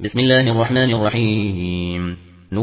بسم الله الرحمن الرحيم.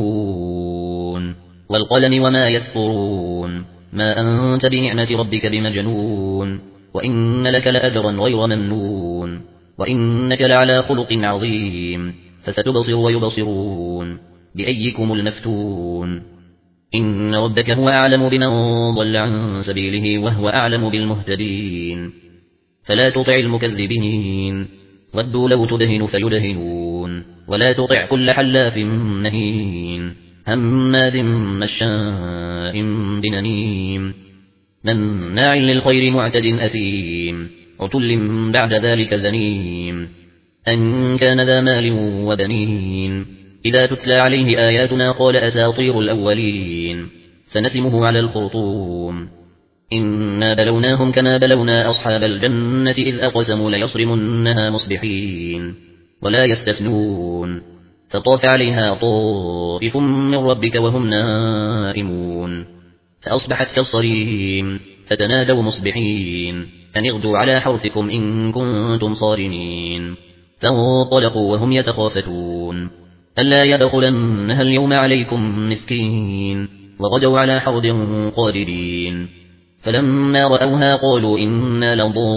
نون والقلم وما يسطرون. ما أنت بنعمة ربك بمجنون، وإن لك لأجرا غير ممنون، وإنك لعلى خلق عظيم. فستبصر ويبصرون بأيكم المفتون. إن ربك هو أعلم بمن ضل عن سبيله وهو أعلم بالمهتدين. فلا تطع المكذبين، ودوا لو تدهن فيدهنون. ولا تطع كل حلاف مهين، هماز مشاء بنميم، مناع للخير معتد أثيم، عتل بعد ذلك زنيم. أن كان ذا مال وبنين، إذا تتلى عليه آياتنا قال أساطير الأولين. سنسمه على الخرطوم. إنا بلوناهم كما بلونا أصحاب الجنة إذ أقسموا ليصرمنها مصبحين ولا يستثنون. فطاف عليها طائف من ربك وهم نائمون، فأصبحت كالصريم. فتنادوا مصبحين أن اغدوا على حرثكم إن كنتم صارمين. فانطلقوا وهم يتخافتون ألا يدخلنها اليوم عليكم مسكين، وغدوا على حرد قادرين. فلما رأوها قالوا إنا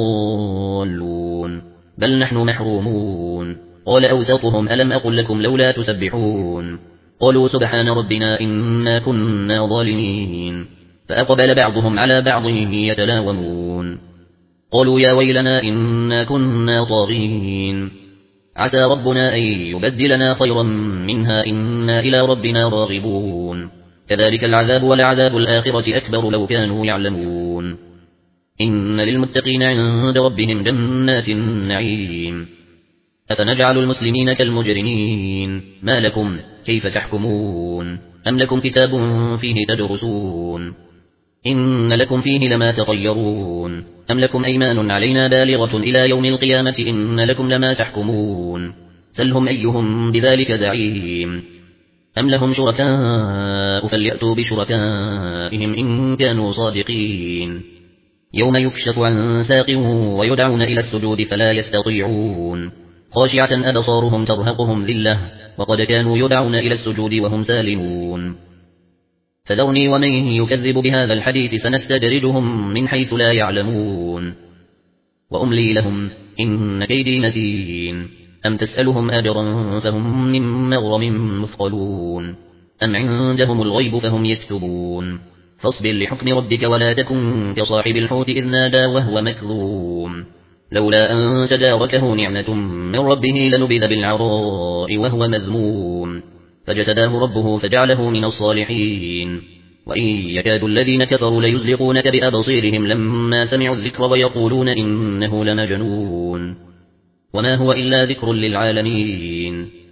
لضالون بل نحن محرومون. قال أوسطهم ألم أقل لكم لولا تسبحون؟ قالوا سبحان ربنا إنا كنا ظالمين. فأقبل بعضهم على بعض يتلاومون قالوا يا ويلنا إنا كنا طاغين، عسى ربنا أن يبدلنا خيرا منها إنا إلى ربنا راغبون. كذلك العذاب ولعذاب الآخرة أكبر لو كانوا يعلمون. إن للمتقين عند ربهم جنات النعيم. أفنجعل المسلمين كالمجرمين؟ ما لكم كيف تحكمون؟ أم لكم كتاب فيه تدرسون؟ إن لكم فيه لما تطيرون. أم لكم أيمان علينا بالغة إلى يوم القيامة إن لكم لما تحكمون. سلهم أيهم بذلك زعيم. أم لهم شركاء فليأتوا بشركائهم إن كانوا صادقين. يوم يكشف عن ساق ويدعون إلى السجود فلا يستطيعون، خاشعة أبصارهم ترهقهم ذلة وقد كانوا يدعون إلى السجود وهم سالمون. فذرني ومن يكذب بهذا الحديث سنستدرجهم من حيث لا يعلمون، وأملي لهم إن كيدي متين. أم تسألهم أجرا فهم من مغرم مثقلون، أم عندهم الغيب فهم يكتبون. فاصبر لحكم ربك ولا تكن كصاحب الحوت إذ نادى وهو مكظوم، لولا أن تداركه نعمة من ربه لنبذ بالعراء وهو مذموم. فاجتباه ربه فجعله من الصالحين. وإن يكاد الذين كفروا ليزلقونك بأبصيرهم لما سمعوا الذكر ويقولون إنه لمجنون وما هو إلا ذكر للعالمين.